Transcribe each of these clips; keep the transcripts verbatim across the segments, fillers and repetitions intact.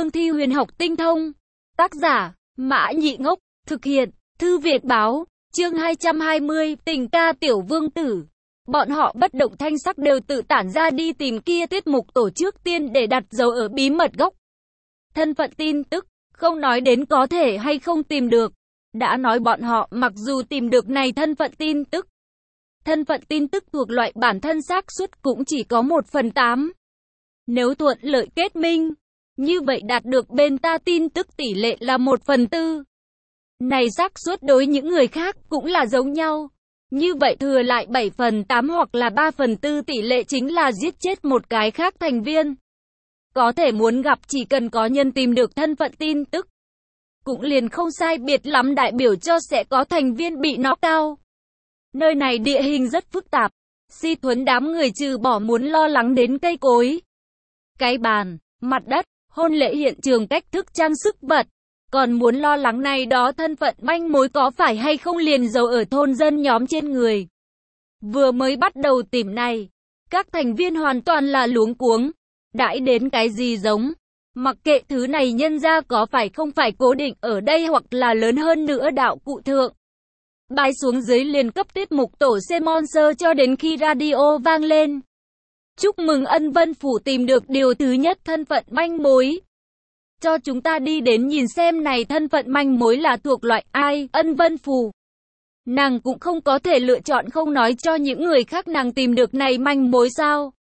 cương thi huyền học tinh thông. Tác giả, Mã Nhị Ngốc, thực hiện, Thư Việt Báo, chương hai trăm hai mươi, tình ca tiểu vương tử. Bọn họ bất động thanh sắc đều tự tản ra đi tìm kia tiết mục tổ trước tiên để đặt dấu ở bí mật gốc. Thân phận tin tức, không nói đến có thể hay không tìm được. Đã nói bọn họ mặc dù tìm được này thân phận tin tức. Thân phận tin tức thuộc loại bản thân xác suất cũng chỉ có một phần tám. Nếu thuận lợi kết minh, như vậy đạt được bên ta tin tức tỷ lệ là một phần tư. Này xác suất đối những người khác cũng là giống nhau. Như vậy thừa lại bảy phần tám hoặc là ba phần tư tỷ lệ chính là giết chết một cái khác thành viên. Có thể muốn gặp chỉ cần có nhân tìm được thân phận tin tức. Cũng liền không sai biệt lắm đại biểu cho sẽ có thành viên bị knock out. Nơi này địa hình rất phức tạp. Si Thuấn đám người trừ bỏ muốn lo lắng đến cây cối, cái bàn, mặt đất, hôn lễ hiện trường cách thức trang sức vật. Còn muốn lo lắng này đó thân phận manh mối có phải hay không liền giấu ở thôn dân nhóm trên người. Vừa mới bắt đầu tìm này, các thành viên hoàn toàn là luống cuống. Đãi đến cái gì giống. Mặc kệ thứ này nhân ra có phải không phải cố định ở đây hoặc là lớn hơn nữa đạo cụ thượng. Bài xuống dưới liền cấp tiết mục tổ Semonser cho đến khi radio vang lên. Chúc mừng Ân Vân Phủ tìm được điều thứ nhất thân phận manh mối. Cho chúng ta đi đến nhìn xem này thân phận manh mối là thuộc loại ai, Ân Vân Phủ. Nàng cũng không có thể lựa chọn không nói cho những người khác nàng tìm được này manh mối sao.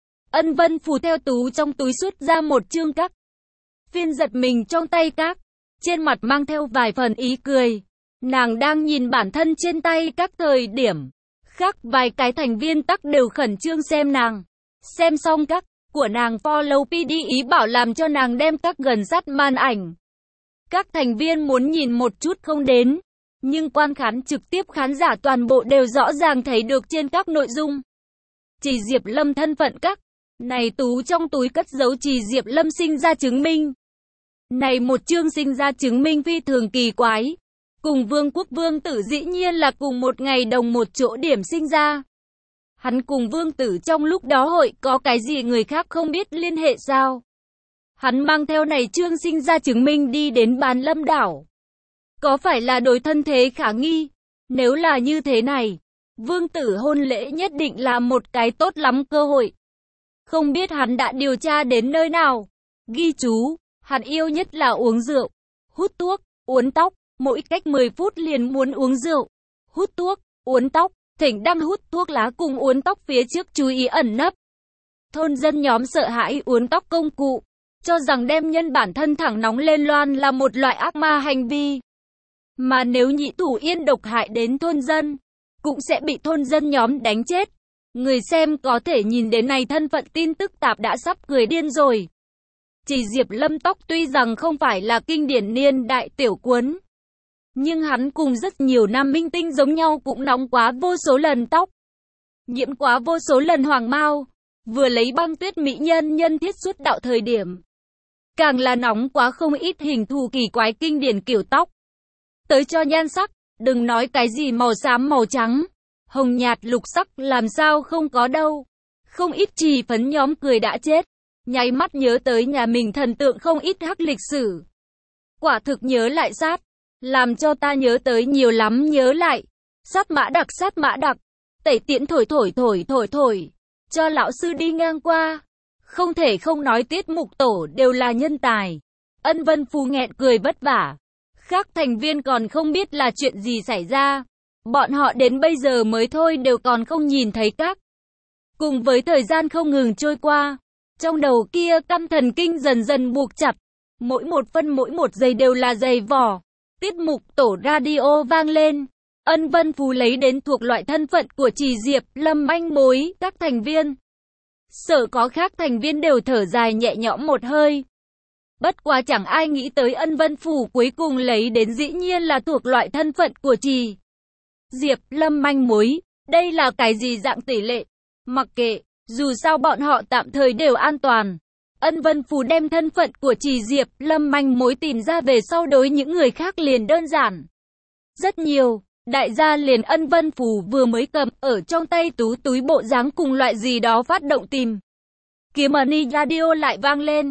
Ân Vân Phủ theo tú trong túi xuất ra một chương các. Phiên giật mình trong tay các. Trên mặt mang theo vài phần ý cười. Nàng đang nhìn bản thân trên tay các thời điểm. Khác vài cái thành viên tắc đều khẩn trương xem nàng. Xem xong các của nàng follow pê đê ý bảo làm cho nàng đem các gần sát màn ảnh. Các thành viên muốn nhìn một chút không đến. Nhưng quan khán trực tiếp khán giả toàn bộ đều rõ ràng thấy được trên các nội dung. Chỉ Diệp Lâm thân phận các. Này tú trong túi cất giấu Chỉ Diệp Lâm sinh ra chứng minh. Này một chương sinh ra chứng minh phi thường kỳ quái. Cùng Vương Quốc Vương Tử dĩ nhiên là cùng một ngày đồng một chỗ điểm sinh ra. Hắn cùng Vương Tử trong lúc đó hội có cái gì người khác không biết liên hệ sao? Hắn mang theo này chương sinh ra chứng minh đi đến Bàn Lâm đảo. Có phải là đối thân thế khả nghi? Nếu là như thế này, Vương Tử hôn lễ nhất định là một cái tốt lắm cơ hội. Không biết hắn đã điều tra đến nơi nào? Ghi chú, hắn yêu nhất là uống rượu, hút thuốc, uốn tóc, mỗi cách mười phút liền muốn uống rượu, hút thuốc, uốn tóc, thỉnh đang hút thuốc lá cùng uốn tóc phía trước chú ý ẩn nấp. Thôn dân nhóm sợ hãi uốn tóc công cụ, cho rằng đem nhân bản thân thẳng nóng lên loan là một loại ác ma hành vi. Mà nếu nhị thủ yên độc hại đến thôn dân, cũng sẽ bị thôn dân nhóm đánh chết. Người xem có thể nhìn đến này thân phận tin tức tạp đã sắp cười điên rồi. Chỉ Diệp Lâm tóc tuy rằng không phải là kinh điển niên đại tiểu cuốn, nhưng hắn cùng rất nhiều nam minh tinh giống nhau cũng nóng quá vô số lần tóc, nhiễm quá vô số lần hoàng mao, vừa lấy Băng Tuyết mỹ nhân nhân thiết xuất đạo thời điểm. Càng là nóng quá không ít hình thù kỳ quái kinh điển kiểu tóc. Tới cho nhan sắc, đừng nói cái gì màu xám màu trắng, hồng nhạt lục sắc làm sao không có đâu. Không ít trì phấn nhóm cười đã chết, nháy mắt nhớ tới nhà mình thần tượng không ít hắc lịch sử. Quả thực nhớ lại sát, làm cho ta nhớ tới nhiều lắm nhớ lại. Sát mã đặc sát mã đặc, tẩy tiễn thổi thổi thổi thổi thổi, cho lão sư đi ngang qua. Không thể không nói tiết mục tổ đều là nhân tài. Ân Vân Phù nghẹn cười vất vả. Khác thành viên còn không biết là chuyện gì xảy ra. Bọn họ đến bây giờ mới thôi đều còn không nhìn thấy các. Cùng với thời gian không ngừng trôi qua, trong đầu kia căm thần kinh dần dần buộc chặt. Mỗi một phân mỗi một giây đều là dày vỏ. Tiết mục tổ radio vang lên. Ân Vân Phú lấy đến thuộc loại thân phận của Chỉ Diệp Lâm manh mối các thành viên. Sợ có khác thành viên đều thở dài nhẹ nhõm một hơi. Bất quá chẳng ai nghĩ tới Ân Vân Phủ cuối cùng lấy đến dĩ nhiên là thuộc loại thân phận của Chỉ Diệp Lâm manh mối. Đây là cái gì dạng tỷ lệ? Mặc kệ, dù sao bọn họ tạm thời đều an toàn. Ân Vân Phủ đem thân phận của Chỉ Diệp Lâm manh mối tìm ra về sau đối những người khác liền đơn giản rất nhiều. Đại gia liền Ân Vân Phủ vừa mới cầm ở trong tay tú túi bộ dáng cùng loại gì đó phát động tìm kiếm. Money radio lại vang lên.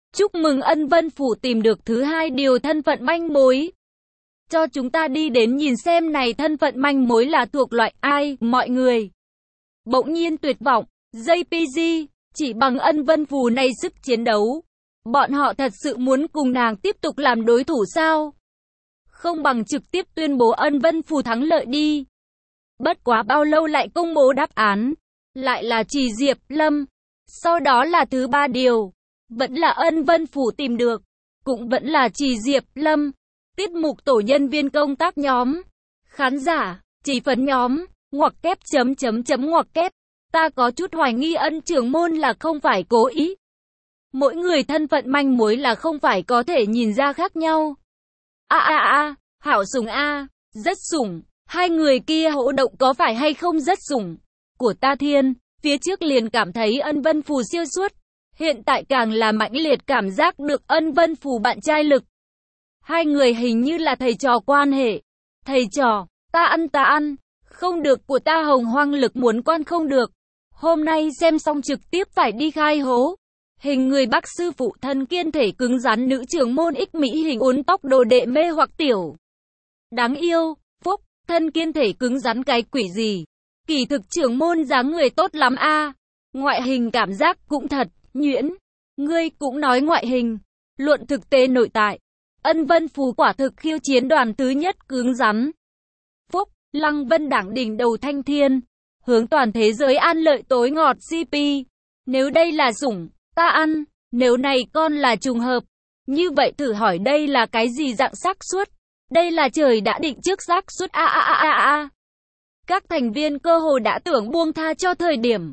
Chúc mừng Ân Vân Phủ tìm được thứ hai điều thân phận manh mối. Cho chúng ta đi đến nhìn xem này thân phận manh mối là thuộc loại ai, mọi người. Bỗng nhiên tuyệt vọng, giê pê giê, chỉ bằng Ân Vân Phủ này sức chiến đấu. Bọn họ thật sự muốn cùng nàng tiếp tục làm đối thủ sao? Không bằng trực tiếp tuyên bố Ân Vân Phủ thắng lợi đi. Bất quá bao lâu lại công bố đáp án. Lại là Chỉ Diệp Lâm. Sau đó là thứ ba điều. Vẫn là Ân Vân Phủ tìm được. Cũng vẫn là Chỉ Diệp Lâm. Tiết mục tổ nhân viên công tác nhóm. Khán giả, chỉ phấn nhóm. Ngoặc kép chấm chấm chấm ngoặc kép. Ta có chút hoài nghi Ân trưởng môn là không phải cố ý. Mỗi người thân phận manh mối là không phải có thể nhìn ra khác nhau. A a a, hảo sủng a, rất sủng. Hai người kia hỗ động có phải hay không rất sủng. Của ta thiên, phía trước liền cảm thấy Ân Vân Phù siêu suốt. Hiện tại càng là mãnh liệt cảm giác được Ân Vân Phù bạn trai lực. Hai người hình như là thầy trò quan hệ. Thầy trò, ta ăn ta ăn. Không được của ta hồng hoang lực muốn quan không được. Hôm nay xem xong trực tiếp phải đi khai hố. Hình người bác sư phụ thân kiên thể cứng rắn nữ trưởng môn ích mỹ hình uốn tóc đồ đệ mê hoặc tiểu. Đáng yêu, phúc, thân kiên thể cứng rắn cái quỷ gì. Kỳ thực trưởng môn dáng người tốt lắm a. Ngoại hình cảm giác cũng thật, nhuyễn. Ngươi cũng nói ngoại hình. Luận thực tế nội tại. Ân Vân Phù quả thực khiêu chiến đoàn thứ nhất cứng rắn. Phúc, Lăng Vân đẳng đỉnh đầu thanh thiên. Hướng toàn thế giới an lợi tối ngọt xê pê. Nếu đây là sủng, ta ăn. Nếu này con là trùng hợp. Như vậy thử hỏi đây là cái gì dạng xác suất? Đây là trời đã định trước xác suất a a a a a. Các thành viên cơ hồ đã tưởng buông tha cho thời điểm.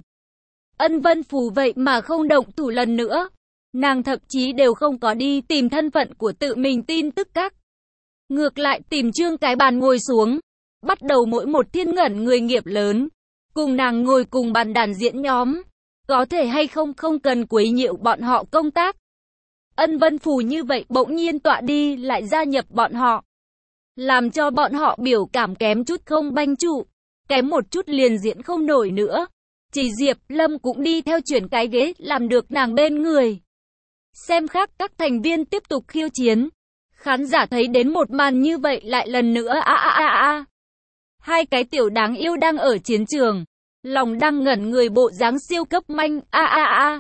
Ân Vân Phù vậy mà không động thủ lần nữa. Nàng thậm chí đều không có đi tìm thân phận của tự mình tin tức các. Ngược lại tìm Trương Cái Bàn ngồi xuống. Bắt đầu mỗi một thiên ngẩn người nghiệp lớn. Cùng nàng ngồi cùng bàn đàn diễn nhóm. Có thể hay không không cần quấy nhiễu bọn họ công tác. Ân Vân Phù như vậy bỗng nhiên tọa đi lại gia nhập bọn họ. Làm cho bọn họ biểu cảm kém chút không banh trụ. Kém một chút liền diễn không nổi nữa. Chỉ Diệp Lâm cũng đi theo chuyển cái ghế làm được nàng bên người. Xem khác các thành viên tiếp tục khiêu chiến. Khán giả thấy đến một màn như vậy lại lần nữa a a a a. Hai cái tiểu đáng yêu đang ở chiến trường. Lòng đang ngẩn người bộ dáng siêu cấp manh a a a.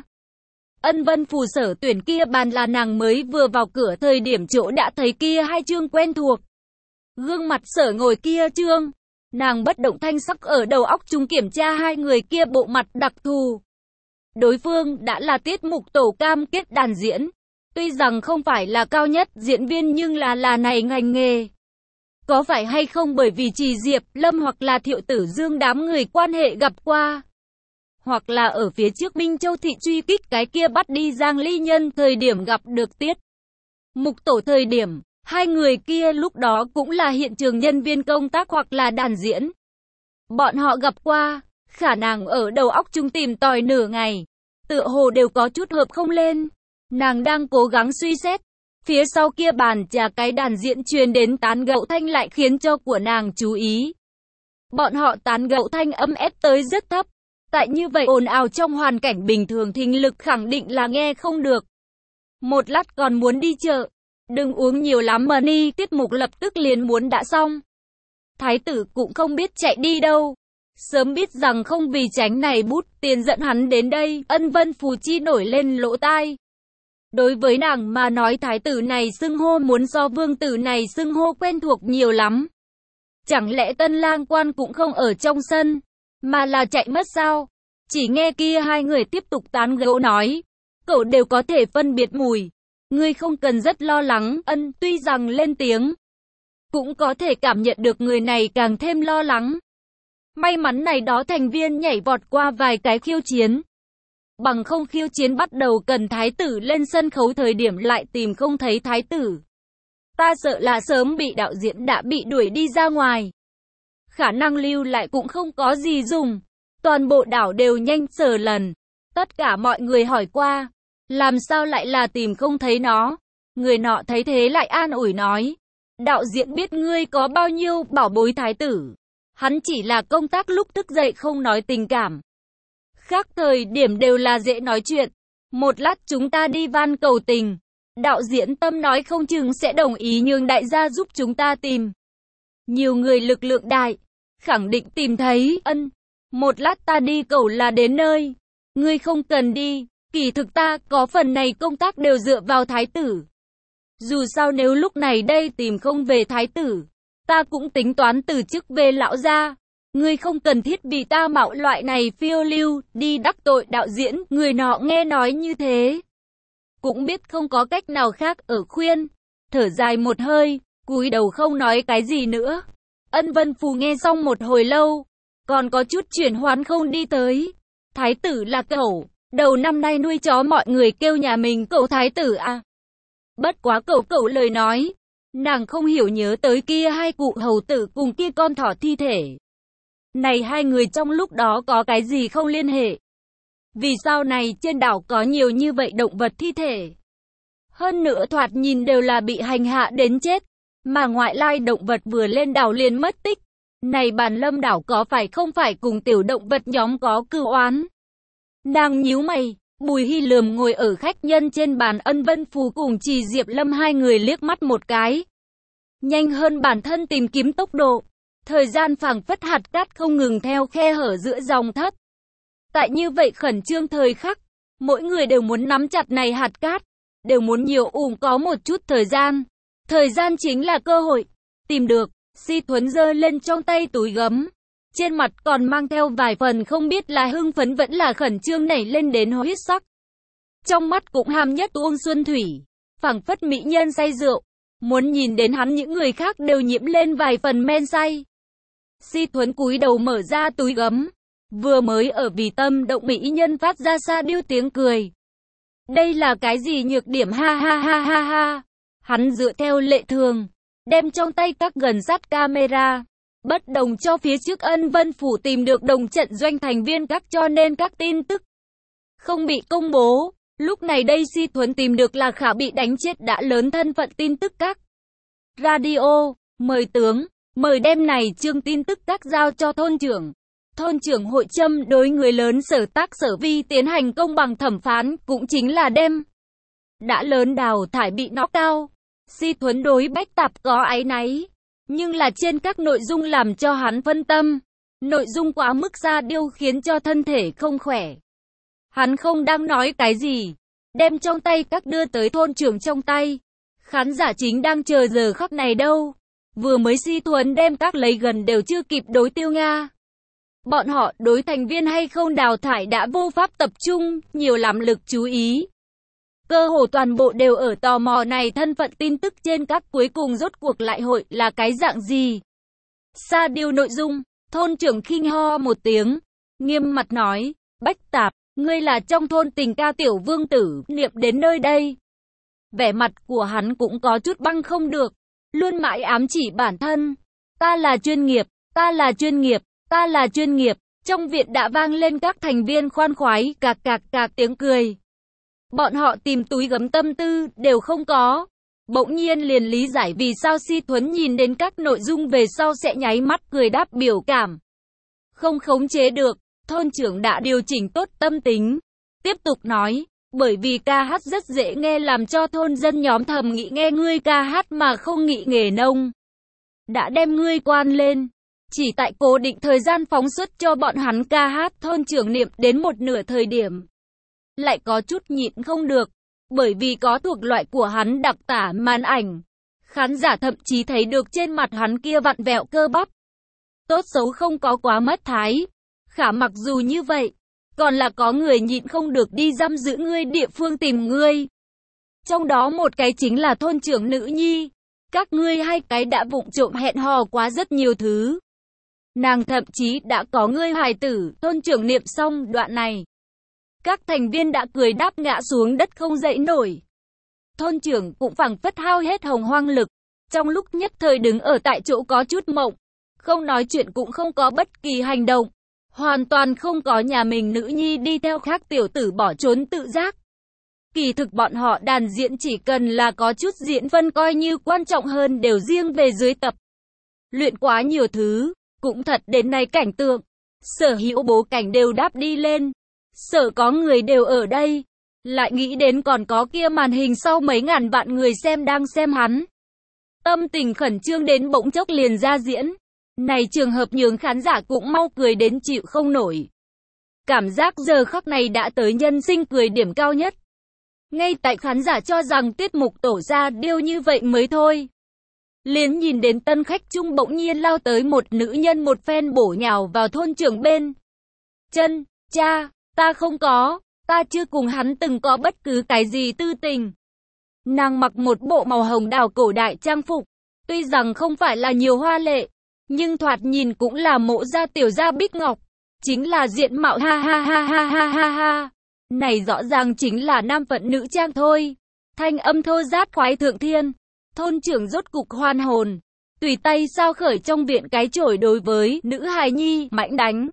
Ân Vân Phù sở tuyển kia bàn là nàng mới vừa vào cửa thời điểm chỗ đã thấy kia hai chương quen thuộc. Gương mặt sở ngồi kia chương. Nàng bất động thanh sắc ở đầu óc chung kiểm tra hai người kia bộ mặt đặc thù. Đối phương đã là tiết mục tổ cam kết đàn diễn. Tuy rằng không phải là cao nhất diễn viên nhưng là là này ngành nghề. Có phải hay không bởi vì Chỉ Diệp Lâm hoặc là Thiệu Tử Dương đám người quan hệ gặp qua. Hoặc là ở phía trước Minh Châu Thị truy kích cái kia bắt đi Giang Ly Nhân thời điểm gặp được tiết mục tổ thời điểm. Hai người kia lúc đó cũng là hiện trường nhân viên công tác hoặc là đàn diễn. Bọn họ gặp qua, khả năng ở đầu óc chung tìm tòi nửa ngày. Tựa hồ đều có chút hợp không lên. Nàng đang cố gắng suy xét. Phía sau kia bàn trà cái đàn diễn truyền đến tán gẫu thanh lại khiến cho của nàng chú ý. Bọn họ tán gẫu thanh âm ép tới rất thấp. Tại như vậy ồn ào trong hoàn cảnh bình thường thính lực khẳng định là nghe không được. Một lát còn muốn đi chợ. Đừng uống nhiều lắm mà ni, tiết mục lập tức liền muốn đã xong. Thái tử cũng không biết chạy đi đâu. Sớm biết rằng không vì tránh này bút tiền dẫn hắn đến đây, Ân Vân Phù chi nổi lên lỗ tai. Đối với nàng mà nói thái tử này xưng hô muốn so vương tử này xưng hô quen thuộc nhiều lắm. Chẳng lẽ tân lang quan cũng không ở trong sân, mà là chạy mất sao? Chỉ nghe kia hai người tiếp tục tán gẫu nói. Cậu đều có thể phân biệt mùi. Ngươi không cần rất lo lắng, Ân tuy rằng lên tiếng. Cũng có thể cảm nhận được người này càng thêm lo lắng. May mắn này đó thành viên nhảy vọt qua vài cái khiêu chiến. Bằng không khiêu chiến bắt đầu cần thái tử lên sân khấu thời điểm lại tìm không thấy thái tử. Ta sợ là sớm bị đạo diễn đã bị đuổi đi ra ngoài. Khả năng lưu lại cũng không có gì dùng. Toàn bộ đảo đều nhanh sờ lần. Tất cả mọi người hỏi qua. Làm sao lại là tìm không thấy nó? Người nọ thấy thế lại an ủi nói. Đạo diễn biết ngươi có bao nhiêu bảo bối thái tử. Hắn chỉ là công tác lúc thức dậy không nói tình cảm. Khác thời điểm đều là dễ nói chuyện. Một lát chúng ta đi van cầu tình. Đạo diễn Tâm nói không chừng sẽ đồng ý nhường đại gia giúp chúng ta tìm. Nhiều người lực lượng đại, khẳng định tìm thấy. Ân, một lát ta đi cầu là đến nơi. Ngươi không cần đi, kỳ thực ta có phần này công tác đều dựa vào thái tử. Dù sao nếu lúc này đây tìm không về thái tử, ta cũng tính toán từ chức về lão gia. Ngươi không cần thiết vì ta mạo loại này phiêu lưu, đi đắc tội đạo diễn. Người nọ nghe nói như thế, cũng biết không có cách nào khác ở khuyên, thở dài một hơi, cúi đầu không nói cái gì nữa. Ân Vân Phù nghe xong một hồi lâu, còn có chút chuyển hoán không đi tới. Thái tử là cậu, đầu năm nay nuôi chó mọi người kêu nhà mình cậu thái tử à. Bất quá cậu cậu lời nói, nàng không hiểu nhớ tới kia hai cụ hầu tử cùng kia con thỏ thi thể. Này hai người trong lúc đó có cái gì không liên hệ? Vì sao này trên đảo có nhiều như vậy động vật thi thể? Hơn nữa thoạt nhìn đều là bị hành hạ đến chết, mà ngoại lai động vật vừa lên đảo liền mất tích. Này Bàn Lâm đảo có phải không phải cùng tiểu động vật nhóm có cừu oán? Nàng nhíu mày, Bùi Hy lườm ngồi ở khách nhân trên bàn. Ân Vân Phù cùng Trì Diệp Lâm hai người liếc mắt một cái. Nhanh hơn bản thân tìm kiếm tốc độ. Thời gian phảng phất hạt cát không ngừng theo khe hở giữa dòng thất. Tại như vậy khẩn trương thời khắc, mỗi người đều muốn nắm chặt này hạt cát, đều muốn nhiều ủng có một chút thời gian. Thời gian chính là cơ hội. Tìm được, Si Thuấn giơ lên trong tay túi gấm. Trên mặt còn mang theo vài phần không biết là hưng phấn vẫn là khẩn trương nảy lên đến huyết sắc. Trong mắt cũng hàm nhất uông xuân thủy, phảng phất mỹ nhân say rượu. Muốn nhìn đến hắn những người khác đều nhiễm lên vài phần men say. Si Thuấn cúi đầu mở ra túi gấm. Vừa mới ở vì tâm động mỹ nhân phát ra xa điêu tiếng cười. Đây là cái gì nhược điểm ha ha ha ha ha. Hắn dựa theo lệ thường, đem trong tay các gần sát camera. Bất đồng cho phía trước Ân Vân Phủ tìm được đồng trận doanh thành viên các cho nên các tin tức không bị công bố. Lúc này đây Si Thuấn tìm được là khả bị đánh chết đã lớn thân phận tin tức các. Radio, mời tướng, mời đem này chương tin tức các giao cho thôn trưởng. Thôn trưởng hội châm đối người lớn sở tác sở vi tiến hành công bằng thẩm phán, cũng chính là đem đã lớn đào thải bị nó cao. Si Thuấn đối Bách Tạp có áy náy, nhưng là trên các nội dung làm cho hắn phân tâm. Nội dung quá mức ra điêu khiến cho thân thể không khỏe. Hắn không đang nói cái gì, đem trong tay các đưa tới thôn trưởng trong tay. Khán giả chính đang chờ giờ khắc này đâu. Vừa mới Si Thuấn đem các lấy gần đều chưa kịp đối tiêu Nga. Bọn họ đối thành viên hay không đào thải đã vô pháp tập trung, nhiều lắm lực chú ý. Cơ hồ toàn bộ đều ở tò mò này thân phận tin tức trên các cuối cùng rốt cuộc lại hội là cái dạng gì. Xa điều nội dung, thôn trưởng khinh ho một tiếng, nghiêm mặt nói, Bách Tạp, ngươi là trong thôn tình ca tiểu vương tử, niệm đến nơi đây. Vẻ mặt của hắn cũng có chút băng không được, luôn mãi ám chỉ bản thân. Ta là chuyên nghiệp, ta là chuyên nghiệp, ta là chuyên nghiệp. Trong viện đã vang lên các thành viên khoan khoái, cạc cạc cạc tiếng cười. Bọn họ tìm túi gấm tâm tư, đều không có. Bỗng nhiên liền lý giải vì sao Si Thuấn nhìn đến các nội dung về sau sẽ nháy mắt cười đáp biểu cảm. Không khống chế được, thôn trưởng đã điều chỉnh tốt tâm tính. Tiếp tục nói, bởi vì ca hát rất dễ nghe làm cho thôn dân nhóm thầm nghĩ nghe ngươi ca hát mà không nghĩ nghề nông. Đã đem ngươi quan lên. Chỉ tại cố định thời gian phóng xuất cho bọn hắn ca hát. Thôn trưởng niệm đến một nửa thời điểm lại có chút nhịn không được, bởi vì có thuộc loại của hắn đặc tả màn ảnh. Khán giả thậm chí thấy được trên mặt hắn kia vặn vẹo cơ bắp. Tốt xấu không có quá mất thái. Khả mặc dù như vậy, còn là có người nhịn không được đi giam giữ ngươi địa phương tìm ngươi. Trong đó một cái chính là thôn trưởng nữ nhi. Các ngươi hai cái đã vụng trộm hẹn hò quá rất nhiều thứ. Nàng thậm chí đã có ngươi hài tử. Thôn trưởng niệm xong đoạn này, các thành viên đã cười đáp ngã xuống đất không dậy nổi. Thôn trưởng cũng phảng phất hao hết hồng hoang lực. Trong lúc nhất thời đứng ở tại chỗ có chút mộng. Không nói chuyện cũng không có bất kỳ hành động. Hoàn toàn không có nhà mình nữ nhi đi theo khác tiểu tử bỏ trốn tự giác. Kỳ thực bọn họ đàn diễn chỉ cần là có chút diễn phân coi như quan trọng hơn đều riêng về dưới tập. Luyện quá nhiều thứ, cũng thật đến nay cảnh tượng. Sở hữu bố cảnh đều đáp đi lên. Sở có người đều ở đây. lại nghĩ đến còn có kia màn hình sau mấy ngàn vạn người xem đang xem hắn. Tâm tình khẩn trương đến bỗng chốc liền ra diễn. Này trường hợp nhường khán giả cũng mau cười đến chịu không nổi. Cảm giác giờ khắc này đã tới nhân sinh cười điểm cao nhất. Ngay tại khán giả cho rằng tiết mục tổ ra điều như vậy mới thôi. Liền nhìn đến tân khách chung bỗng nhiên lao tới một nữ nhân một phen bổ nhào vào thôn trưởng bên. Chân, cha, ta không có, ta chưa cùng hắn từng có bất cứ cái gì tư tình. Nàng mặc một bộ màu hồng đào cổ đại trang phục, tuy rằng không phải là nhiều hoa lệ, nhưng thoạt nhìn cũng là mộ gia tiểu gia bích ngọc, chính là diện mạo ha ha ha ha ha ha ha. Này rõ ràng chính là nam phận nữ trang thôi. Thanh âm thô rát khoái thượng thiên. Thôn trưởng rốt cục hoan hồn, tùy tay sao khởi trong viện cái chổi đối với nữ hài nhi mãnh đánh.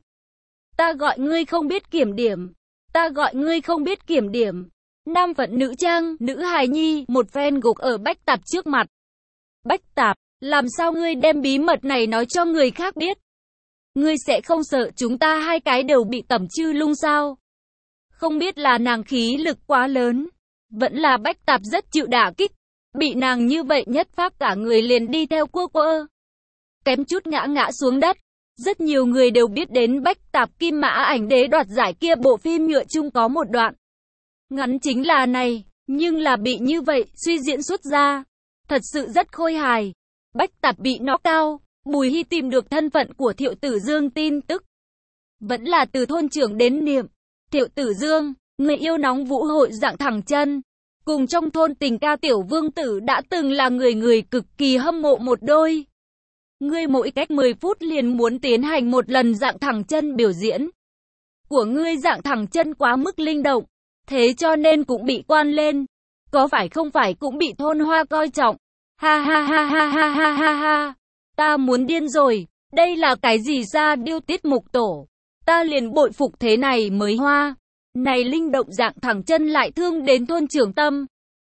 Ta gọi ngươi không biết kiểm điểm, ta gọi ngươi không biết kiểm điểm. Nam phận nữ trang, nữ hài nhi một phen gục ở Bách Tạp trước mặt. Bách Tạp, làm sao ngươi đem bí mật này nói cho người khác biết? Ngươi sẽ không sợ chúng ta hai cái đều bị tẩm chư lung sao? Không biết là nàng khí lực quá lớn, vẫn là Bách Tạp rất chịu đả kích. Bị nàng như vậy nhất phát cả người liền đi theo quơ quơ. Kém chút ngã ngã xuống đất. Rất nhiều người đều biết đến Bách Tạp Kim Mã Ảnh Đế đoạt giải kia bộ phim nhựa chung có một đoạn. Ngắn chính là này, nhưng là bị như vậy, suy diễn xuất ra. Thật sự rất khôi hài. Bách Tạp bị knock out, Bùi Hy tìm được thân phận của Thiệu Tử Dương tin tức. Vẫn là từ thôn trưởng đến niệm. Thiệu Tử Dương, người yêu nóng vũ hội dạng thẳng chân. Cùng trong thôn tình ca tiểu vương tử đã từng là người người cực kỳ hâm mộ một đôi. Ngươi mỗi cách mười phút liền muốn tiến hành một lần dạng thẳng chân biểu diễn. Của ngươi dạng thẳng chân quá mức linh động, thế cho nên cũng bị quan lên. Có phải không phải cũng bị thôn hoa coi trọng. Ha ha ha ha ha ha ha ha. Ta muốn điên rồi, đây là cái gì ra điêu tiết mục tổ. Ta liền bội phục thế này mới hoa. Này linh động dạng thẳng chân lại thương đến thôn trưởng tâm.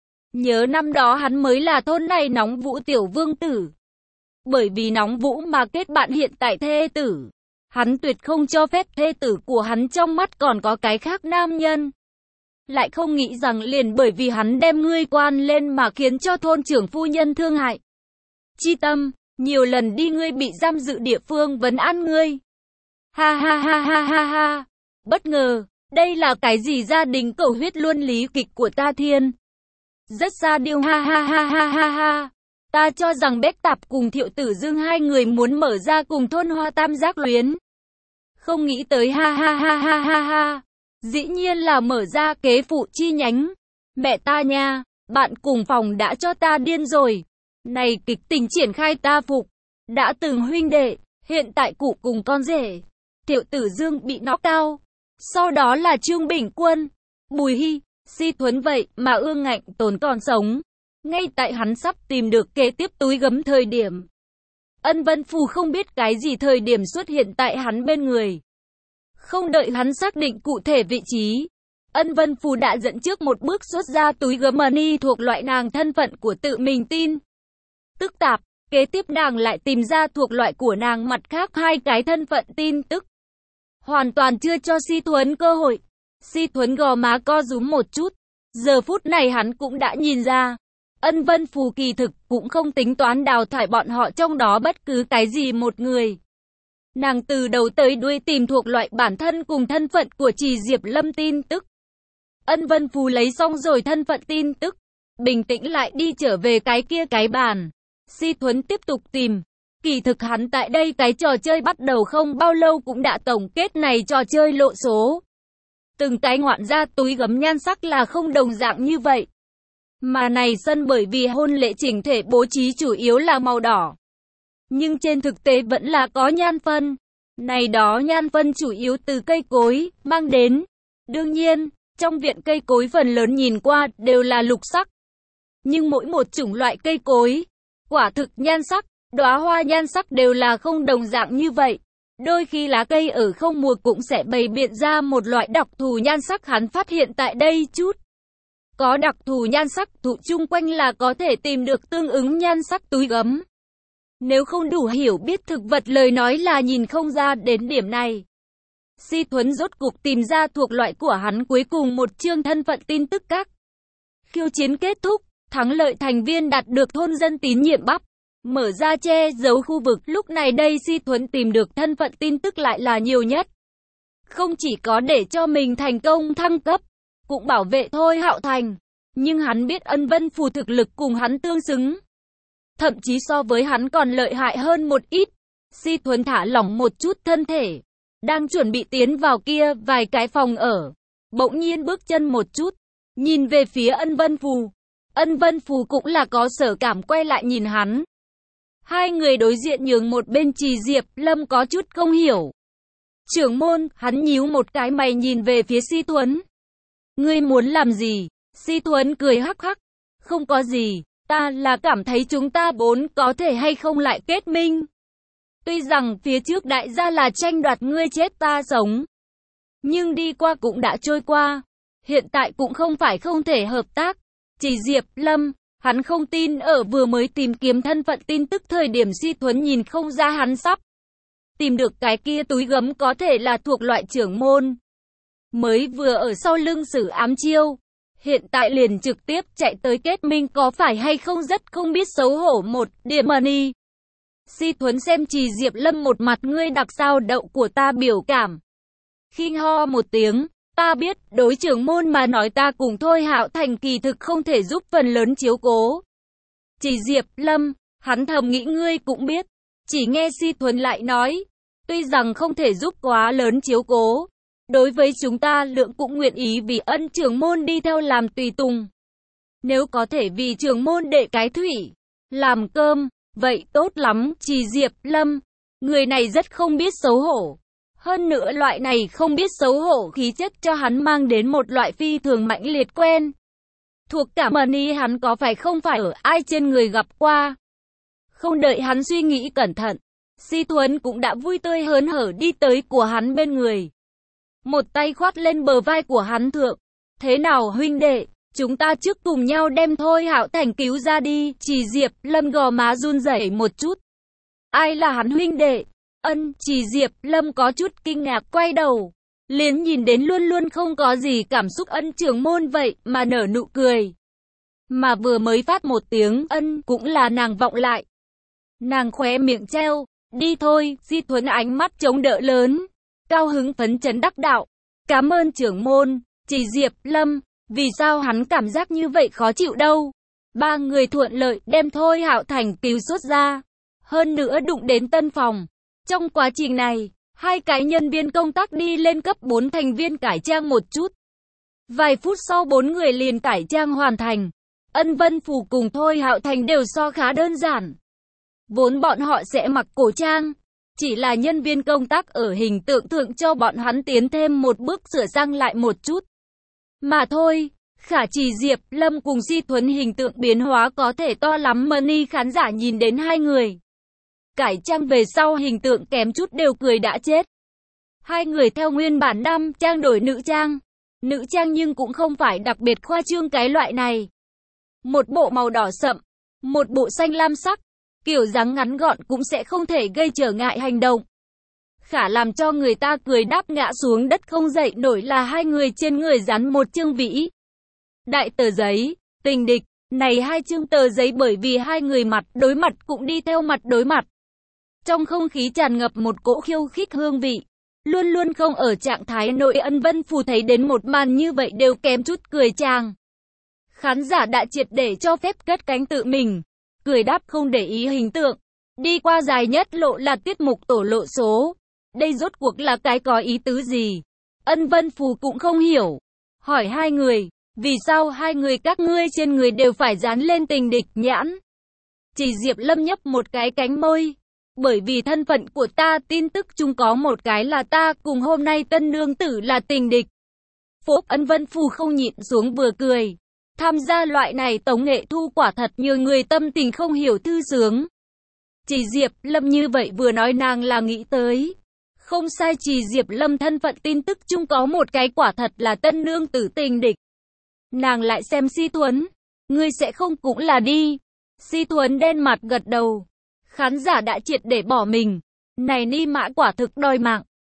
Nhớ năm đó hắn mới là thôn này nóng vũ tiểu vương tử. Bởi vì nóng vũ mà kết bạn hiện tại thê tử. Hắn tuyệt không cho phép thê tử của hắn trong mắt còn có cái khác nam nhân. Lại không nghĩ rằng liền bởi vì hắn đem ngươi quan lên mà khiến cho thôn trưởng phu nhân thương hại. Chi tâm, nhiều lần đi ngươi bị giam giữ địa phương vấn an ngươi. Ha ha ha ha ha ha. Bất ngờ. Đây là cái gì gia đình cầu huyết luân lý kịch của ta thiên? Rất xa điêu ha ha ha ha ha ha. Ta cho rằng Bách Tạp cùng Thiệu Tử Dương hai người muốn mở ra cùng thôn hoa tam giác luyến. Không nghĩ tới ha ha ha ha ha ha. Dĩ nhiên là mở ra kế phụ chi nhánh. Mẹ ta nha, bạn cùng phòng đã cho ta điên rồi. Này kịch tình triển khai ta phục. Đã từng huynh đệ, hiện tại cụ cùng con rể. Thiệu Tử Dương bị knock out. Sau đó là Trương Bình Quân, Bùi Hy, Si Thuấn vậy mà Ương Ngạnh Tồn còn sống. Ngay tại hắn sắp tìm được kế tiếp túi gấm thời điểm. Ân Vân Phù không biết cái gì thời điểm xuất hiện tại hắn bên người. Không đợi hắn xác định cụ thể vị trí. Ân Vân Phù đã dẫn trước một bước xuất ra túi gấm money thuộc loại nàng thân phận của tự mình tin. Tức tạp, kế tiếp nàng lại tìm ra thuộc loại của nàng mặt khác hai cái thân phận tin tức. Hoàn toàn chưa cho Si Thuấn cơ hội. Si Thuấn gò má co rúm một chút. Giờ phút này hắn cũng đã nhìn ra. Ân Vân Phù kỳ thực cũng không tính toán đào thải bọn họ trong đó bất cứ cái gì một người. Nàng từ đầu tới đuôi tìm thuộc loại bản thân cùng thân phận của Trì Diệp Lâm tin tức. Ân Vân Phù lấy xong rồi thân phận tin tức. Bình tĩnh lại đi trở về cái kia cái bàn. Si Thuấn tiếp tục tìm. Kỳ thực hắn tại đây cái trò chơi bắt đầu không bao lâu cũng đã tổng kết này trò chơi lộ số. Từng cái ngoạn ra túi gấm nhan sắc là không đồng dạng như vậy. Mà này sân bởi vì hôn lễ chỉnh thể bố trí chủ yếu là màu đỏ. Nhưng trên thực tế vẫn là có nhan phân. Này đó nhan phân chủ yếu từ cây cối, mang đến. Đương nhiên, trong viện cây cối phần lớn nhìn qua đều là lục sắc. Nhưng mỗi một chủng loại cây cối, quả thực nhan sắc, đóa hoa nhan sắc đều là không đồng dạng như vậy. Đôi khi lá cây ở không mùa cũng sẽ bày biện ra một loại đặc thù nhan sắc hắn phát hiện tại đây chút. Có đặc thù nhan sắc thụ chung quanh là có thể tìm được tương ứng nhan sắc túi gấm. Nếu không đủ hiểu biết thực vật lời nói là nhìn không ra đến điểm này. Si Thuấn rốt cục tìm ra thuộc loại của hắn, cuối cùng một chương thân phận tin tức các. Khiêu chiến kết thúc, thắng lợi thành viên đạt được thôn dân tín nhiệm bắp. Mở ra che giấu khu vực, lúc này đây Si Thuấn tìm được thân phận tin tức lại là nhiều nhất. Không chỉ có để cho mình thành công thăng cấp, cũng bảo vệ Thôi Hạo Thành. Nhưng hắn biết Ân Vân Phù thực lực cùng hắn tương xứng. Thậm chí so với hắn còn lợi hại hơn một ít. Si Thuấn thả lỏng một chút thân thể. Đang chuẩn bị tiến vào kia vài cái phòng ở. Bỗng nhiên bước chân một chút. Nhìn về phía Ân Vân Phù. Ân Vân Phù cũng là có sở cảm quay lại nhìn hắn. Hai người đối diện nhường một bên. Trì Diệp Lâm có chút không hiểu. Trưởng môn, hắn nhíu một cái mày nhìn về phía Si Thuấn. Ngươi muốn làm gì? Si Thuấn cười hắc hắc. Không có gì, ta là cảm thấy chúng ta bốn có thể hay không lại kết minh. Tuy rằng phía trước đại gia là tranh đoạt ngươi chết ta sống. Nhưng đi qua cũng đã trôi qua. Hiện tại cũng không phải không thể hợp tác. Chỉ Diệp Lâm, hắn không tin ở vừa mới tìm kiếm thân phận tin tức thời điểm Si Thuấn nhìn không ra hắn sắp tìm được cái kia túi gấm có thể là thuộc loại trưởng môn. Mới vừa ở sau lưng Sử ám chiêu. Hiện tại liền trực tiếp chạy tới kết minh có phải hay không rất không biết xấu hổ một điểm money. Si Thuấn xem Trì Diệp Lâm một mặt ngươi đặc sao đậu của ta biểu cảm. Khinh ho một tiếng, ta biết đối trưởng môn mà nói ta cùng Thôi Hạo Thành kỳ thực không thể giúp phần lớn chiếu cố. Trì Diệp Lâm, hắn thầm nghĩ ngươi cũng biết. Chỉ nghe Si Thuấn lại nói, tuy rằng không thể giúp quá lớn chiếu cố. Đối với chúng ta lượng cũng nguyện ý vì ân trưởng môn đi theo làm tùy tùng. Nếu có thể vì trưởng môn đệ cái thủy, làm cơm, vậy tốt lắm. Trì Diệp Lâm, người này rất không biết xấu hổ. Hơn nữa loại này không biết xấu hổ khí chất cho hắn mang đến một loại phi thường mãnh liệt quen. Thuộc cả money hắn có phải không phải ở ai trên người gặp qua. Không đợi hắn suy nghĩ cẩn thận, Si Thuấn cũng đã vui tươi hớn hở đi tới của hắn bên người. Một tay khoát lên bờ vai của hắn thượng. Thế nào huynh đệ, chúng ta trước cùng nhau đem Thôi Hạo Thành cứu ra đi. Trì Diệp Lâm gò má run rẩy một chút. Ai là hắn huynh đệ? Ân, Trì Diệp Lâm có chút kinh ngạc quay đầu. Liền nhìn đến luôn luôn không có gì cảm xúc ân trưởng môn vậy mà nở nụ cười. Mà vừa mới phát một tiếng ân cũng là nàng vọng lại. Nàng khóe miệng treo, đi thôi. Di Thuấn ánh mắt chống đỡ lớn. Cao hứng phấn chấn đắc đạo. Cảm ơn trưởng môn. Trì Diệp Lâm, vì sao hắn cảm giác như vậy khó chịu đâu. Ba người thuận lợi đem Thôi Hạo Thành cứu xuất ra. Hơn nữa đụng đến tân phòng. Trong quá trình này, hai cái nhân viên công tác đi lên cấp bốn thành viên cải trang một chút. Vài phút sau bốn người liền cải trang hoàn thành. Ân Vân Phù cùng Thôi Hạo Thành đều so khá đơn giản. Vốn bọn họ sẽ mặc cổ trang. Chỉ là nhân viên công tác ở hình tượng thượng cho bọn hắn tiến thêm một bước sửa sang lại một chút. Mà thôi, khả Trì Diệp Lâm cùng Si Thuấn hình tượng biến hóa có thể to lắm money khán giả nhìn đến hai người. Cải trang về sau hình tượng kém chút đều cười đã chết. Hai người theo nguyên bản nam trang đổi nữ trang. Nữ trang nhưng cũng không phải đặc biệt khoa trương cái loại này. Một bộ màu đỏ sậm, một bộ xanh lam sắc. Kiểu dáng ngắn gọn cũng sẽ không thể gây trở ngại hành động. Khả làm cho người ta cười đáp ngã xuống đất không dậy nổi là hai người trên người dán một chương vĩ đại tờ giấy, tình địch. Này hai chương tờ giấy bởi vì hai người mặt đối mặt cũng đi theo mặt đối mặt. Trong không khí tràn ngập một cỗ khiêu khích hương vị. Luôn luôn không ở trạng thái nội Ân Vân Phù thấy đến một màn như vậy đều kém chút cười chàng. Khán giả đã triệt để cho phép cất cánh tự mình. Cười đáp không để ý hình tượng. Đi qua dài nhất lộ là tiết mục tổ lộ số. Đây rốt cuộc là cái có ý tứ gì? Ân Vân Phù cũng không hiểu. Hỏi hai người, vì sao hai người các ngươi trên người đều phải dán lên tình địch nhãn? Chỉ Diệp Lâm nhấp một cái cánh môi. Bởi vì thân phận của ta tin tức chung có một cái là ta cùng hôm nay tân nương tử là tình địch. Phúc Ân Vân Phù không nhịn xuống vừa cười. Tham gia loại này tống nghệ thu quả thật nhiều người tâm tình không hiểu thư sướng. Chỉ Diệp Lâm như vậy vừa nói nàng là nghĩ tới. Không sai, Chỉ Diệp Lâm thân phận tin tức chung có một cái quả thật là tân nương tử tình địch. Nàng lại xem Si Thuấn. Ngươi sẽ không cũng là đi. Si Thuấn đen mặt gật đầu. Khán giả đã triệt để bỏ mình. Này ni mã quả thực đòi mạng.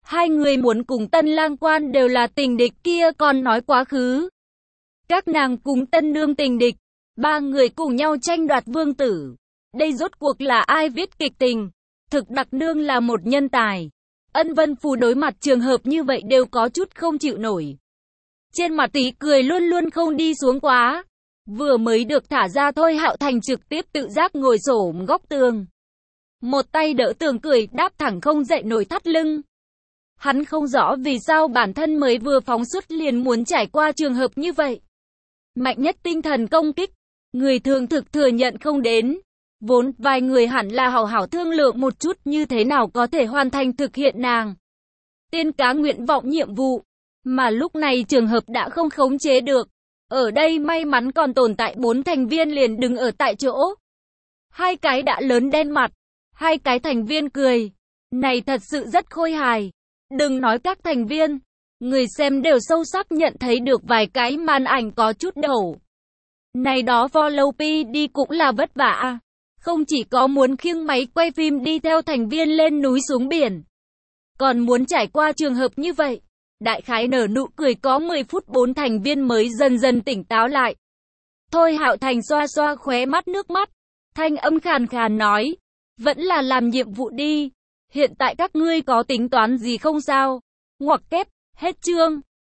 Hai người muốn cùng Tân Lang Quan đều là tình địch, kia còn nói quá khứ. Các nàng cùng Tân Nương tình địch, ba người cùng nhau tranh đoạt vương tử. Đây rốt cuộc là ai viết kịch tình? Thực Đặc Nương là một nhân tài. Ân Vân Phù đối mặt trường hợp như vậy đều có chút không chịu nổi. Trên mặt tí cười luôn luôn không đi xuống quá. Vừa mới được thả ra thôi, Hạo Thành trực tiếp tự giác ngồi xổm góc tường. Một tay đỡ tường cười, đáp thẳng không dậy nổi thắt lưng. Hắn không rõ vì sao bản thân mới vừa phóng xuất liền muốn trải qua trường hợp như vậy. Mạnh nhất tinh thần công kích, người thường thực thừa nhận không đến. Vốn vài người hẳn là hảo hảo thương lượng một chút như thế nào có thể hoàn thành thực hiện nàng tiên cá nguyện vọng nhiệm vụ. Mà lúc này trường hợp đã không khống chế được. Ở đây may mắn còn tồn tại bốn thành viên liền đứng ở tại chỗ. Hai cái đã lớn đen mặt. Hai cái thành viên cười. Này thật sự rất khôi hài. Đừng nói các thành viên. Người xem đều sâu sắc nhận thấy được vài cái màn ảnh có chút đầu. Này đó follow pê đi cũng là vất vả. Không chỉ có muốn khiêng máy quay phim đi theo thành viên lên núi xuống biển. Còn muốn trải qua trường hợp như vậy. Đại khái nở nụ cười có mười phút bốn thành viên mới dần dần tỉnh táo lại. Thôi Hạo Thành xoa xoa khóe mắt nước mắt. Thanh âm khàn khàn nói. Vẫn là làm nhiệm vụ đi. Hiện tại các ngươi có tính toán gì không sao? Ngoặc kép, hết chương.